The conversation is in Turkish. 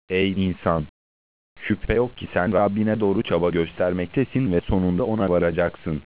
Ey insan! Şüphe yok ki sen Rabbine doğru çaba göstermektesin ve sonunda ona varacaksın.